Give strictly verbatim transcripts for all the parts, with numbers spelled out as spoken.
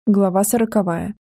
Глава сороковая.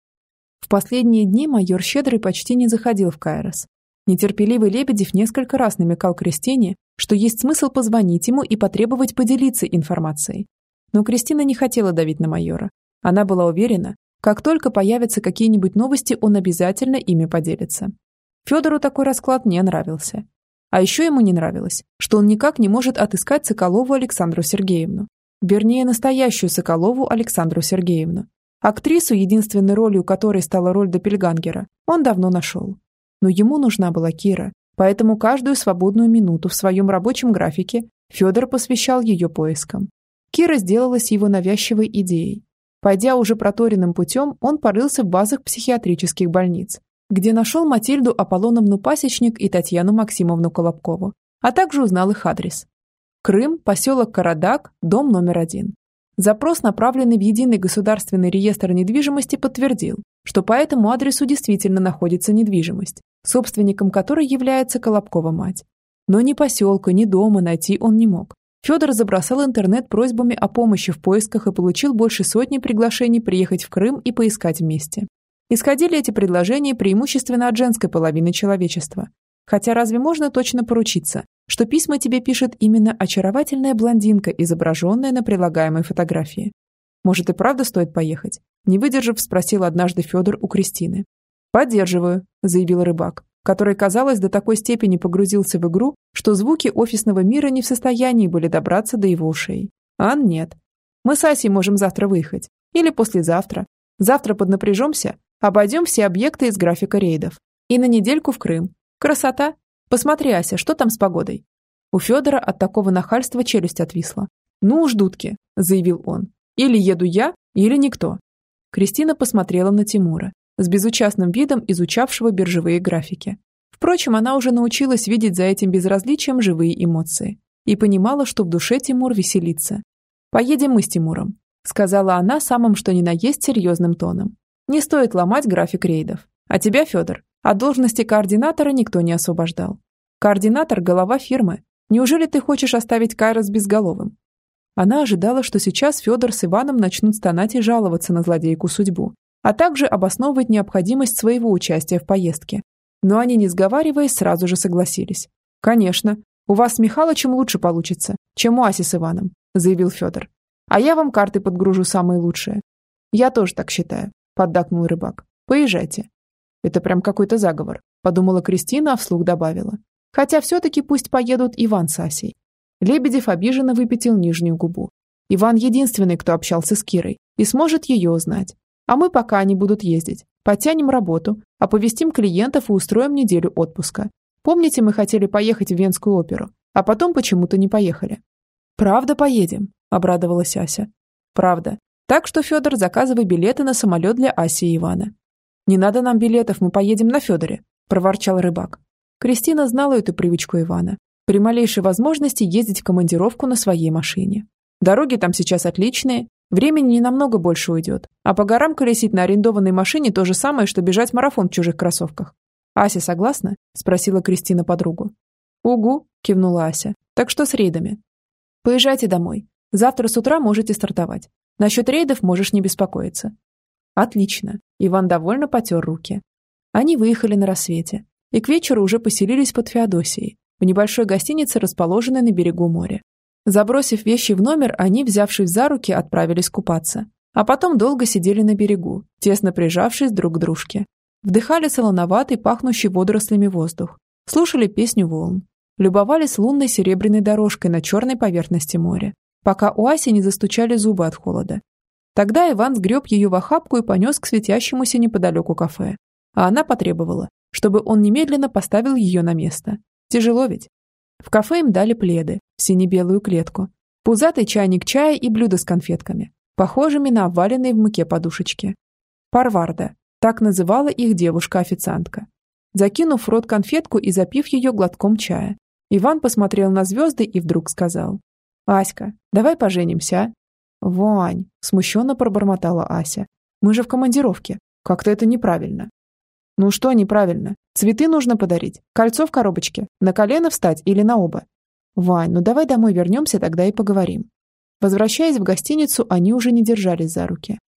В последние дни майор Щедрый почти не заходил в Кайрос. Нетерпеливый Лебедев несколько раз намекал Кристине, что есть смысл позвонить ему и потребовать поделиться информацией. Но Кристина не хотела давить на майора. Она была уверена, как только появятся какие-нибудь новости, он обязательно ими поделится. Федору такой расклад не нравился. А еще ему не нравилось, что он никак не может отыскать Соколову Александру Сергеевну. Вернее, настоящую Соколову Александру Сергеевну. Актрису, единственной ролью которой стала роль Доппельгангера, он давно нашел. Но ему нужна была Кира, поэтому каждую свободную минуту в своем рабочем графике Федор посвящал ее поискам. Кира сделалась его навязчивой идеей. Пойдя уже проторенным путем, он порылся в базах психиатрических больниц, где нашел Матильду Аполлоновну Пасечник и Татьяну Максимовну Колобкову, а также узнал их адрес. Крым, поселок Карадак, дом номер один. Запрос, направленный в Единый государственный реестр недвижимости, подтвердил, что по этому адресу действительно находится недвижимость, собственником которой является Колобкова мать. Но ни поселка, ни дома найти он не мог. Федор забросал интернет просьбами о помощи в поисках и получил больше сотни приглашений приехать в Крым и поискать вместе. Исходили эти предложения преимущественно от женской половины человечества. Хотя разве можно точно поручиться, что письма тебе пишет именно очаровательная блондинка, изображенная на прилагаемой фотографии? Может, и правда стоит поехать? Не выдержав, спросил однажды Федор у Кристины. «Поддерживаю», – заявил рыбак, который, казалось, до такой степени погрузился в игру, что звуки офисного мира не в состоянии были добраться до его ушей. «Ан, нет. Мы с Асей можем завтра выехать. Или послезавтра. Завтра поднапряжемся, обойдем все объекты из графика рейдов. И на недельку в Крым. Красота! Посмотри, Ася, что там с погодой?» У Федора от такого нахальства челюсть отвисла. «Ну уж, дудки», – заявил он. «Или еду я, или никто». Кристина посмотрела на Тимура, с безучастным видом изучавшего биржевые графики. Впрочем, она уже научилась видеть за этим безразличием живые эмоции и понимала, что в душе Тимур веселится. «Поедем мы с Тимуром», – сказала она самым что ни на есть серьезным тоном. «Не стоит ломать график рейдов. А тебя, Федор, от должности координатора никто не освобождал. Координатор – голова фирмы. Неужели ты хочешь оставить Кайрос безголовым?» Она ожидала, что сейчас Федор с Иваном начнут стонать и жаловаться на злодейку судьбу, а также обосновывать необходимость своего участия в поездке. Но они, не сговариваясь, сразу же согласились. «Конечно, у вас с Михалычем лучше получится, чем у Аси с Иваном», – заявил Федор. «А я вам карты подгружу самые лучшие». «Я тоже так считаю», – поддакнул рыбак. «Поезжайте». «Это прям какой-то заговор», – подумала Кристина, а вслух добавила. «Хотя все-таки пусть поедут Иван с Асей». Лебедев обиженно выпятил нижнюю губу. «Иван единственный, кто общался с Кирой, и сможет ее узнать. А мы, пока они будут ездить, подтянем работу, оповестим клиентов и устроим неделю отпуска. Помните, мы хотели поехать в Венскую оперу, а потом почему-то не поехали?» «Правда поедем», – обрадовалась Ася. «Правда. Так что, Федор, заказывай билеты на самолет для Аси и Ивана». «Не надо нам билетов, мы поедем на Федоре», – проворчал рыбак. Кристина знала эту привычку Ивана. При малейшей возможности ездить в командировку на своей машине. Дороги там сейчас отличные, времени не намного больше уйдет, а по горам колесить на арендованной машине то же самое, что бежать марафон в чужих кроссовках. «Ася согласна?» – спросила Кристина подругу. «Угу», – кивнула Ася. «Так что с рейдами?» «Поезжайте домой. Завтра с утра можете стартовать. Насчет рейдов можешь не беспокоиться». «Отлично», – Иван довольно потер руки. Они выехали на рассвете и к вечеру уже поселились под Феодосией, в небольшой гостинице, расположенной на берегу моря. Забросив вещи в номер, они, взявшись за руки, отправились купаться. А потом долго сидели на берегу, тесно прижавшись друг к дружке. Вдыхали солоноватый, пахнущий водорослями воздух. Слушали песню волн. Любовались лунной серебряной дорожкой на черной поверхности моря, пока у Аси не застучали зубы от холода. Тогда Иван сгреб ее в охапку и понес к светящемуся неподалеку кафе. А она потребовала, чтобы он немедленно поставил ее на место. Тяжело ведь? В кафе им дали пледы, в сине-белую клетку, пузатый чайник чая и блюдо с конфетками, похожими на обваленные в муке подушечки. Парварда, так называла их девушка-официантка. Закинув в рот конфетку и запив ее глотком чая, Иван посмотрел на звезды и вдруг сказал: «Аська, давай поженимся, а?» «Вань», смущенно пробормотала Ася, «мы же в командировке. Как-то это неправильно». «Ну что неправильно? Цветы нужно подарить, кольцо в коробочке, на колено встать или на оба?» «Вань, ну давай домой вернемся, тогда и поговорим». Возвращаясь в гостиницу, они уже не держались за руки.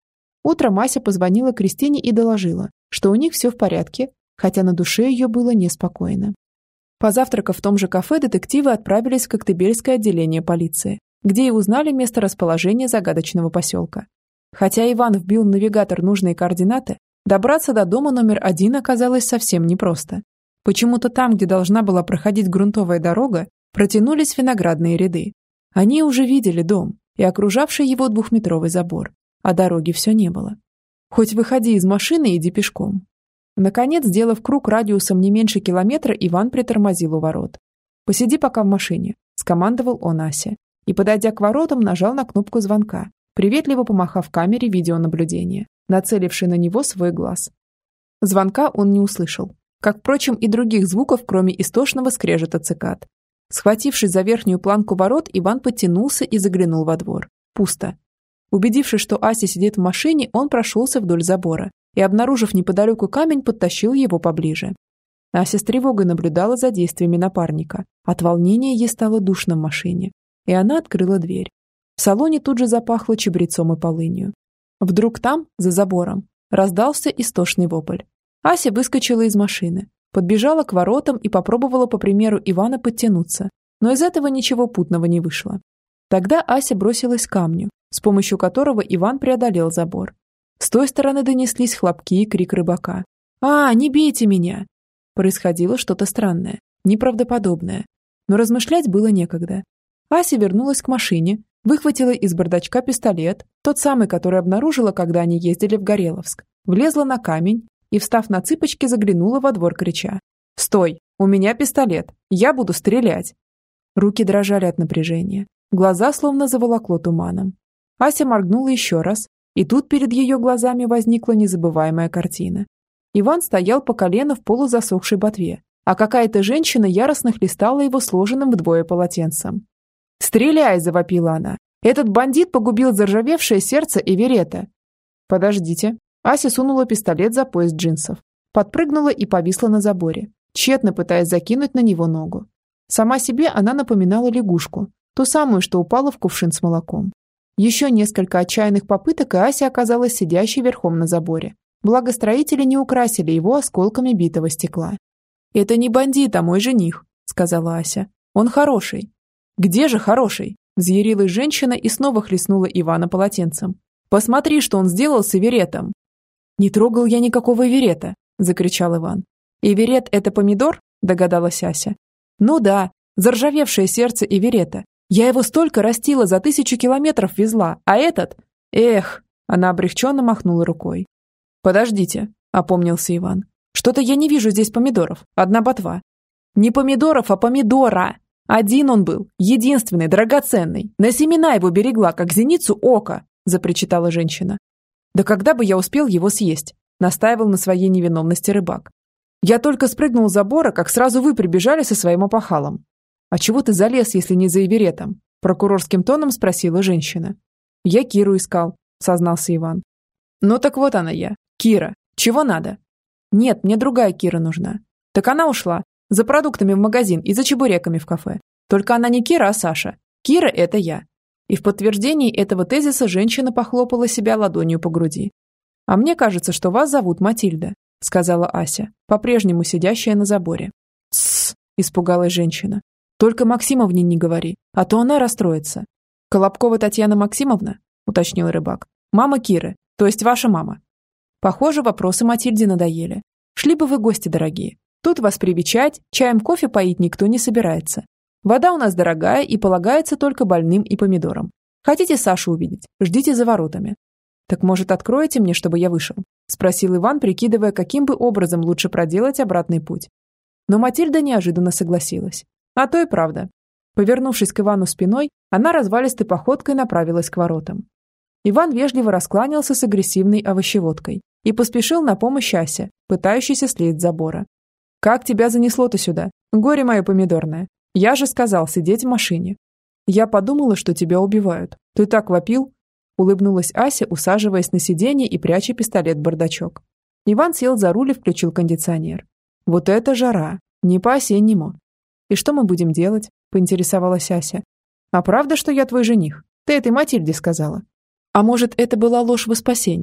Утром Ася позвонила Кристине и доложила, что у них все в порядке, хотя на душе ее было неспокойно. Позавтракав в том же кафе, детективы отправились в Коктебельское отделение полиции, где и узнали месторасположение загадочного поселка. Хотя Иван вбил в навигатор нужные координаты, добраться до дома номер один оказалось совсем непросто. Почему-то там, где должна была проходить грунтовая дорога, протянулись виноградные ряды. Они уже видели дом и окружавший его двухметровый забор, а дороги все не было. Хоть выходи из машины и иди пешком. Наконец, сделав круг радиусом не меньше километра, Иван притормозил у ворот. «Посиди пока в машине», – скомандовал он Асе, и, подойдя к воротам, нажал на кнопку звонка, приветливо помахав камере видеонаблюдения, нацелившей на него свой глаз. Звонка он не услышал, как, впрочем, и других звуков, кроме истошного скрежета цикад. Схватившись за верхнюю планку ворот, Иван подтянулся и заглянул во двор. Пусто. Убедившись, что Ася сидит в машине, он прошелся вдоль забора и, обнаружив неподалеку камень, подтащил его поближе. Ася с тревогой наблюдала за действиями напарника. От волнения ей стало душно в машине, и она открыла дверь. В салоне тут же запахло чабрецом и полынью. Вдруг там, за забором, раздался истошный вопль. Ася выскочила из машины, подбежала к воротам и попробовала, по примеру Ивана, подтянуться, но из этого ничего путного не вышло. Тогда Ася бросилась к камню, с помощью которого Иван преодолел забор. С той стороны донеслись хлопки и крик рыбака. «А, не бейте меня!» Происходило что-то странное, неправдоподобное. Но размышлять было некогда. Ася вернулась к машине, выхватила из бардачка пистолет, тот самый, который обнаружила, когда они ездили в Гореловск, влезла на камень и, встав на цыпочки, заглянула во двор, крича: «Стой! У меня пистолет! Я буду стрелять!» Руки дрожали от напряжения, глаза словно заволокло туманом. Ася моргнула еще раз, и тут перед ее глазами возникла незабываемая картина. Иван стоял по колено в полузасохшей ботве, а какая-то женщина яростно хлестала его сложенным вдвое полотенцем. «Стреляй!» – завопила она. «Этот бандит погубил заржавевшее сердце Эверетта!» «Подождите!» Ася сунула пистолет за пояс джинсов, подпрыгнула и повисла на заборе, тщетно пытаясь закинуть на него ногу. Сама себе она напоминала лягушку, ту самую, что упала в кувшин с молоком. Еще несколько отчаянных попыток, и Ася оказалась сидящей верхом на заборе. Благо строители не украсили его осколками битого стекла. «Это не бандит, а мой жених», — сказала Ася. «Он хороший». «Где же хороший?» — взъярилась женщина и снова хлестнула Ивана полотенцем. «Посмотри, что он сделал с Эвереттом». «Не трогал я никакого Эверетта», — закричал Иван. «Эверетт — это помидор?» — догадалась Ася. «Ну да, заржавевшее сердце Эверетта. Я его столько растила, за тысячу километров везла, а этот... Эх!» Она облегченно махнула рукой. «Подождите», — опомнился Иван. «Что-то я не вижу здесь помидоров. Одна ботва». «Не помидоров, а помидора! Один он был, единственный, драгоценный. На семена его берегла, как зеницу ока», — запричитала женщина. «Да когда бы я успел его съесть?» — настаивал на своей невиновности рыбак. «Я только спрыгнул с забора, как сразу вы прибежали со своим опахалом». «А чего ты залез, если не за Эвереттом?» – прокурорским тоном спросила женщина. «Я Киру искал», – сознался Иван. «Ну так вот она я, Кира. Чего надо?» «Нет, мне другая Кира нужна». «Так она ушла. За продуктами в магазин и за чебуреками в кафе. Только она не Кира, а Саша. Кира – это я». И в подтверждении этого тезиса женщина похлопала себя ладонью по груди. «А мне кажется, что вас зовут Матильда», – сказала Ася, по-прежнему сидящая на заборе. «Тссс», – испугалась женщина. «Только Максимовне не говори, а то она расстроится». «Колобкова Татьяна Максимовна?» – уточнил рыбак. «Мама Киры, то есть ваша мама». Похоже, вопросы Матильде надоели. «Шли бы вы, гости дорогие. Тут вас привечать, чаем кофе поить никто не собирается. Вода у нас дорогая и полагается только больным и помидорам. Хотите Сашу увидеть? Ждите за воротами». «Так, может, откроете мне, чтобы я вышел?» – спросил Иван, прикидывая, каким бы образом лучше проделать обратный путь. Но Матильда неожиданно согласилась. А то и правда. Повернувшись к Ивану спиной, она развалистой походкой направилась к воротам. Иван вежливо раскланялся с агрессивной овощеводкой и поспешил на помощь Асе, пытающейся слезть с забора. «Как тебя занесло-то сюда? Горе мое помидорное. Я же сказал сидеть в машине». «Я подумала, что тебя убивают. Ты так вопил?» Улыбнулась Ася, усаживаясь на сиденье и пряча пистолет в бардачок. Иван сел за руль и включил кондиционер. «Вот это жара! Не по-осеннему!» «И что мы будем делать?» – поинтересовалась Ася. «А правда, что я твой жених? Ты этой Матильде сказала». «А может, это была ложь во спасение?»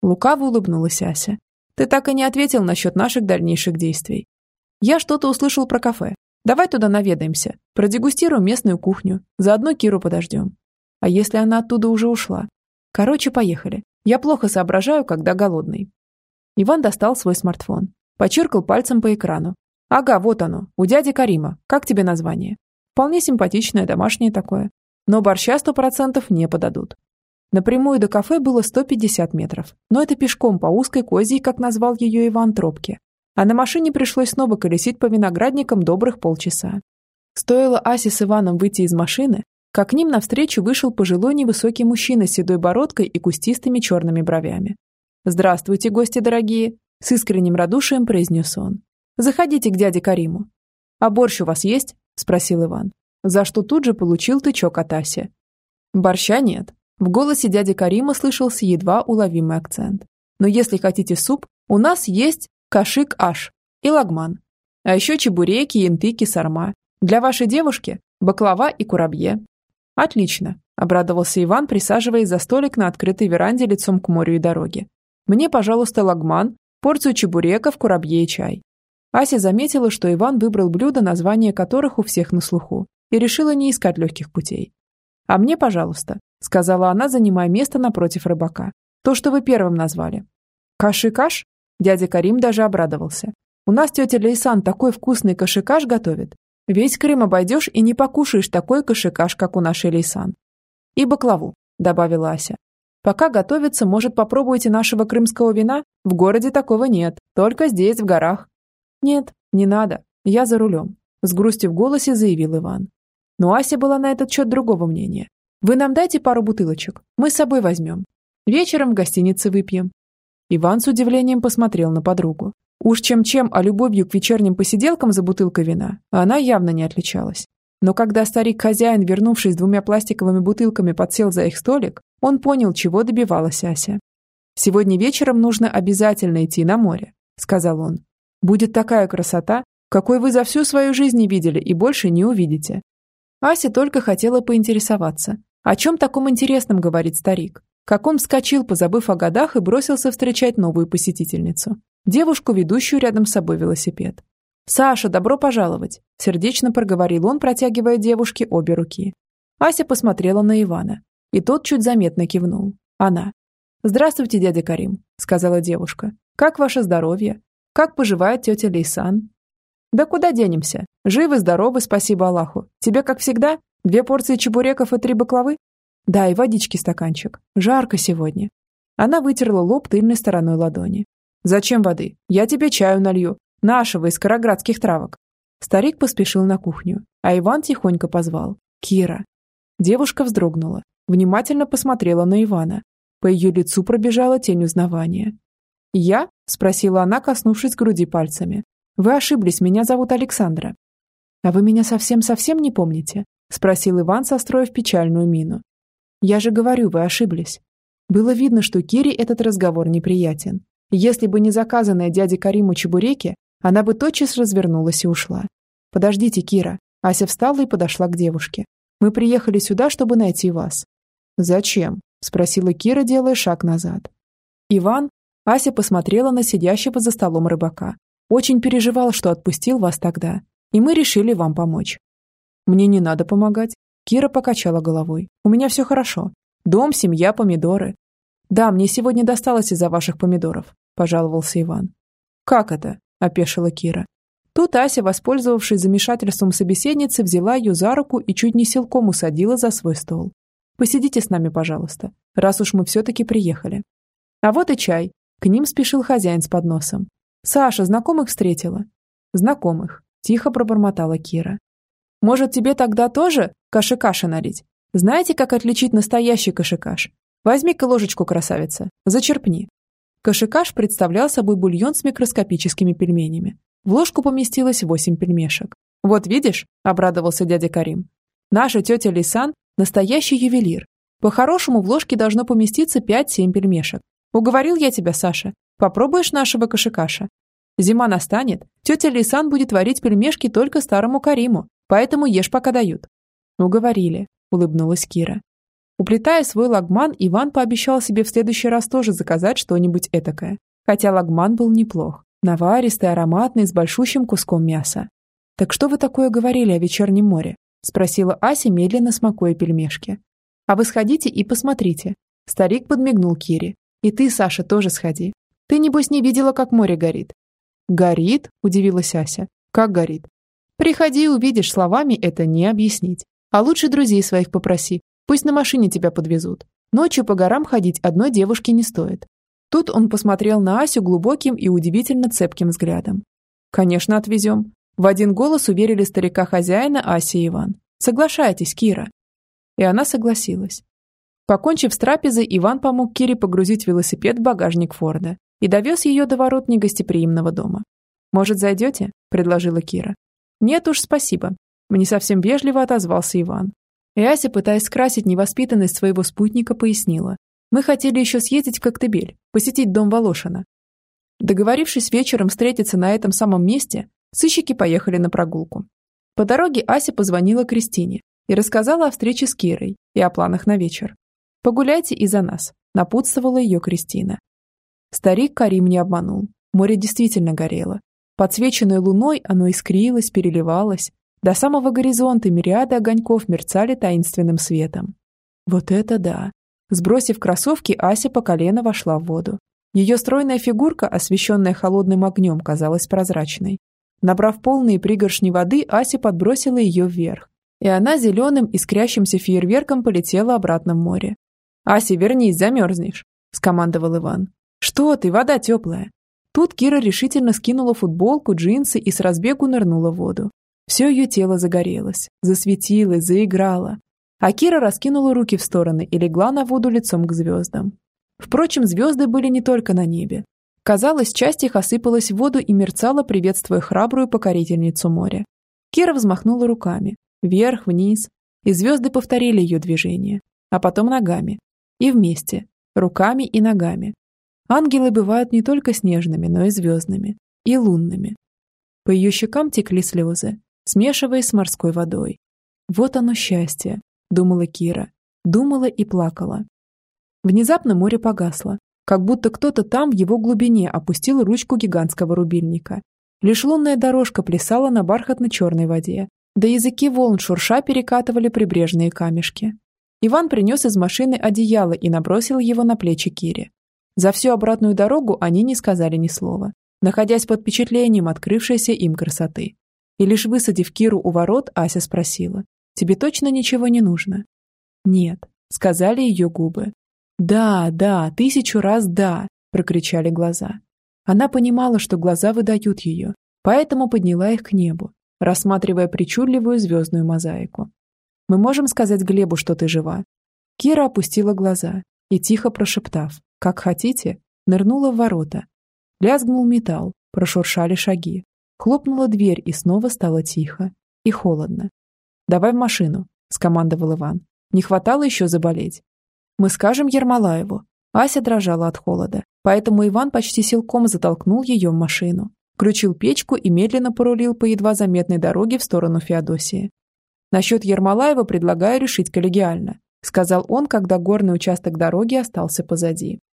Лукаво улыбнулась Ася. Ты так и не ответил насчет наших дальнейших действий. Я что-то услышал про кафе. Давай туда наведаемся, продегустируем местную кухню, заодно Киру подождем. А если она оттуда уже ушла? Короче, поехали. Я плохо соображаю, когда голодный. Иван достал свой смартфон, почиркал пальцем по экрану. Ага, вот оно, у дяди Карима. Как тебе название? Вполне симпатичное, домашнее такое. Но борща сто процентов не подадут. Напрямую до кафе было сто пятьдесят метров, но это пешком по узкой козьей, как назвал ее Иван, тропке. А на машине пришлось снова колесить по виноградникам добрых полчаса. Стоило Асе с Иваном выйти из машины, как к ним навстречу вышел пожилой невысокий мужчина с седой бородкой и кустистыми черными бровями. «Здравствуйте, гости дорогие!» – с искренним радушием произнес он. «Заходите к дяде Кариму». «А борщ у вас есть?» – спросил Иван, за что тут же получил тычок от Аси. «Борща нет». В голосе дяди Карима слышался едва уловимый акцент. «Но если хотите суп, у нас есть кашик-аш и лагман. А еще чебуреки, янтыки, сарма. Для вашей девушки баклава и курабье». «Отлично», – обрадовался Иван, присаживаясь за столик на открытой веранде лицом к морю и дороге. «Мне, пожалуйста, лагман, порцию чебуреков, курабье и чай». Ася заметила, что Иван выбрал блюда, названия которых у всех на слуху, и решила не искать легких путей. «А мне, пожалуйста», – сказала она, занимая место напротив рыбака. «То, что вы первым назвали». «Каши-каш?» Дядя Карим даже обрадовался. «У нас тетя Лейсан такой вкусный каши-каш готовит. Весь Крым обойдешь и не покушаешь такой каши-каш, как у нашей Лейсан». «И баклаву», – добавила Ася. «Пока готовится, может, попробуйте нашего крымского вина? В городе такого нет, только здесь, в горах». «Нет, не надо, я за рулем», – с грустью в голосе заявил Иван. Но Ася была на этот счет другого мнения. «Вы нам дайте пару бутылочек, мы с собой возьмем. Вечером в гостинице выпьем». Иван с удивлением посмотрел на подругу. Уж чем-чем, а любовью к вечерним посиделкам за бутылкой вина она явно не отличалась. Но когда старик-хозяин, вернувшись с двумя пластиковыми бутылками, подсел за их столик, он понял, чего добивалась Ася. «Сегодня вечером нужно обязательно идти на море», – сказал он. «Будет такая красота, какой вы за всю свою жизнь не видели и больше не увидите». Ася только хотела поинтересоваться, о чем таком интересном говорит старик, как он вскочил, позабыв о годах, и бросился встречать новую посетительницу, девушку, ведущую рядом с собой велосипед. «Саша, добро пожаловать!» – сердечно проговорил он, протягивая девушке обе руки. Ася посмотрела на Ивана, и тот чуть заметно кивнул. Она. «Здравствуйте, дядя Карим», – сказала девушка. «Как ваше здоровье? Как поживает тетя Лейсан?» «Да куда денемся? Живы-здоровы, спасибо Аллаху. Тебе, как всегда, две порции чебуреков и три баклавы?» «Да, и водички стаканчик. Жарко сегодня». Она вытерла лоб тыльной стороной ладони. «Зачем воды? Я тебе чаю налью. Нашего, из караградских травок». Старик поспешил на кухню, а Иван тихонько позвал. «Кира». Девушка вздрогнула, внимательно посмотрела на Ивана. По ее лицу пробежала тень узнавания. «Я?» – спросила она, коснувшись груди пальцами. «Вы ошиблись, меня зовут Александра». «А вы меня совсем-совсем не помните?» – спросил Иван, состроив печальную мину. «Я же говорю, вы ошиблись». Было видно, что Кире этот разговор неприятен. Если бы не заказанные дяде Кариму чебуреки, она бы тотчас развернулась и ушла. «Подождите, Кира». Ася встала и подошла к девушке. «Мы приехали сюда, чтобы найти вас». «Зачем?» – спросила Кира, делая шаг назад. «Иван?» – Ася посмотрела на сидящего за столом рыбака. «Очень переживал, что отпустил вас тогда, и мы решили вам помочь». «Мне не надо помогать». Кира покачала головой. «У меня все хорошо. Дом, семья, помидоры». «Да, мне сегодня досталось из-за ваших помидоров», – пожаловался Иван. «Как это?» – опешила Кира. Тут Ася, воспользовавшись замешательством собеседницы, взяла ее за руку и чуть не силком усадила за свой стол. «Посидите с нами, пожалуйста, раз уж мы все-таки приехали». А вот и чай. К ним спешил хозяин с подносом. «Саша, знакомых встретила?» «Знакомых», – тихо пробормотала Кира. «Может, тебе тогда тоже каши-каши налить? Знаете, как отличить настоящий каши-каш? Возьми-ка ложечку, красавица, зачерпни». Каши-каш представлял собой бульон с микроскопическими пельменями. В ложку поместилось восемь пельмешек. «Вот видишь», – обрадовался дядя Карим. «Наша тетя Лейсан – настоящий ювелир. По-хорошему в ложке должно поместиться пять-семь пельмешек. Уговорил я тебя, Саша. Попробуешь нашего каши-каша? Зима настанет, тетя Лейсан будет варить пельмешки только старому Кариму, поэтому ешь, пока дают». «Уговорили», – улыбнулась Кира. Уплетая свой лагман, Иван пообещал себе в следующий раз тоже заказать что-нибудь этакое. Хотя лагман был неплох. Наваристый, ароматный, с большущим куском мяса. «Так что вы такое говорили о вечернем море?» – спросила Ася, медленно смакуя пельмешки. «А вы сходите и посмотрите». Старик подмигнул Кире. «И ты, Саша, тоже сходи. Ты, небось, не видела, как море горит?» «Горит?» – удивилась Ася. «Как горит?» «Приходи и увидишь, словами это не объяснить. А лучше друзей своих попроси. Пусть на машине тебя подвезут. Ночью по горам ходить одной девушке не стоит». Тут он посмотрел на Асю глубоким и удивительно цепким взглядом. «Конечно, отвезем». В один голос уверили старика-хозяина Ася и Иван. «Соглашайтесь, Кира». И она согласилась. Покончив с трапезой, Иван помог Кире погрузить велосипед в багажник Форда и довез ее до ворот негостеприимного дома. «Может, зайдете?» – предложила Кира. «Нет уж, спасибо», – не совсем вежливо отозвался Иван. И Ася, пытаясь скрасить невоспитанность своего спутника, пояснила. «Мы хотели еще съездить в Коктебель, посетить дом Волошина». Договорившись вечером встретиться на этом самом месте, сыщики поехали на прогулку. По дороге Ася позвонила Кристине и рассказала о встрече с Кирой и о планах на вечер. «Погуляйте и за нас», – напутствовала ее Кристина. Старик Карим не обманул. Море действительно горело. Подсвеченное луной оно искрилось, переливалось. До самого горизонта мириады огоньков мерцали таинственным светом. Вот это да! Сбросив кроссовки, Ася по колено вошла в воду. Ее стройная фигурка, освещенная холодным огнем, казалась прозрачной. Набрав полные пригоршни воды, Ася подбросила ее вверх, и она зеленым искрящимся фейерверком полетела обратно в море. «Ася, вернись, замерзнешь!» – скомандовал Иван. «Что ты, вода теплая!» Тут Кира решительно скинула футболку, джинсы и с разбегу нырнула в воду. Все ее тело загорелось, засветилось, заиграло. А Кира раскинула руки в стороны и легла на воду лицом к звездам. Впрочем, звезды были не только на небе. Казалось, часть их осыпалась в воду и мерцала, приветствуя храбрую покорительницу моря. Кира взмахнула руками, вверх, вниз, и звезды повторили ее движение, а потом ногами. И вместе, руками и ногами. Ангелы бывают не только снежными, но и звездными, и лунными. По ее щекам текли слезы, смешиваясь с морской водой. Вот оно счастье, думала Кира, думала и плакала. Внезапно море погасло, как будто кто-то там в его глубине опустил ручку гигантского рубильника. Лишь лунная дорожка плясала на бархатно-черной воде, да языки волн шурша перекатывали прибрежные камешки. Иван принес из машины одеяло и набросил его на плечи Кире. За всю обратную дорогу они не сказали ни слова, находясь под впечатлением открывшейся им красоты. И лишь высадив Киру у ворот, Ася спросила: «Тебе точно ничего не нужно?» «Нет», — сказали ее губы. «Да, да, тысячу раз да», — прокричали глаза. Она понимала, что глаза выдают ее, поэтому подняла их к небу, рассматривая причудливую звездную мозаику. «Мы можем сказать Глебу, что ты жива?» Кира опустила глаза и, тихо прошептав «как хотите», нырнула в ворота. Лязгнул металл, прошуршали шаги. Хлопнула дверь, и снова стало тихо и холодно. «Давай в машину», — скомандовал Иван. «Не хватало еще заболеть». «Мы скажем Ермолаеву». Ася дрожала от холода, поэтому Иван почти силком затолкнул ее в машину, включил печку и медленно порулил по едва заметной дороге в сторону Феодосии. «Насчет Ермолаева предлагаю решить коллегиально», — сказал он, когда горный участок дороги остался позади.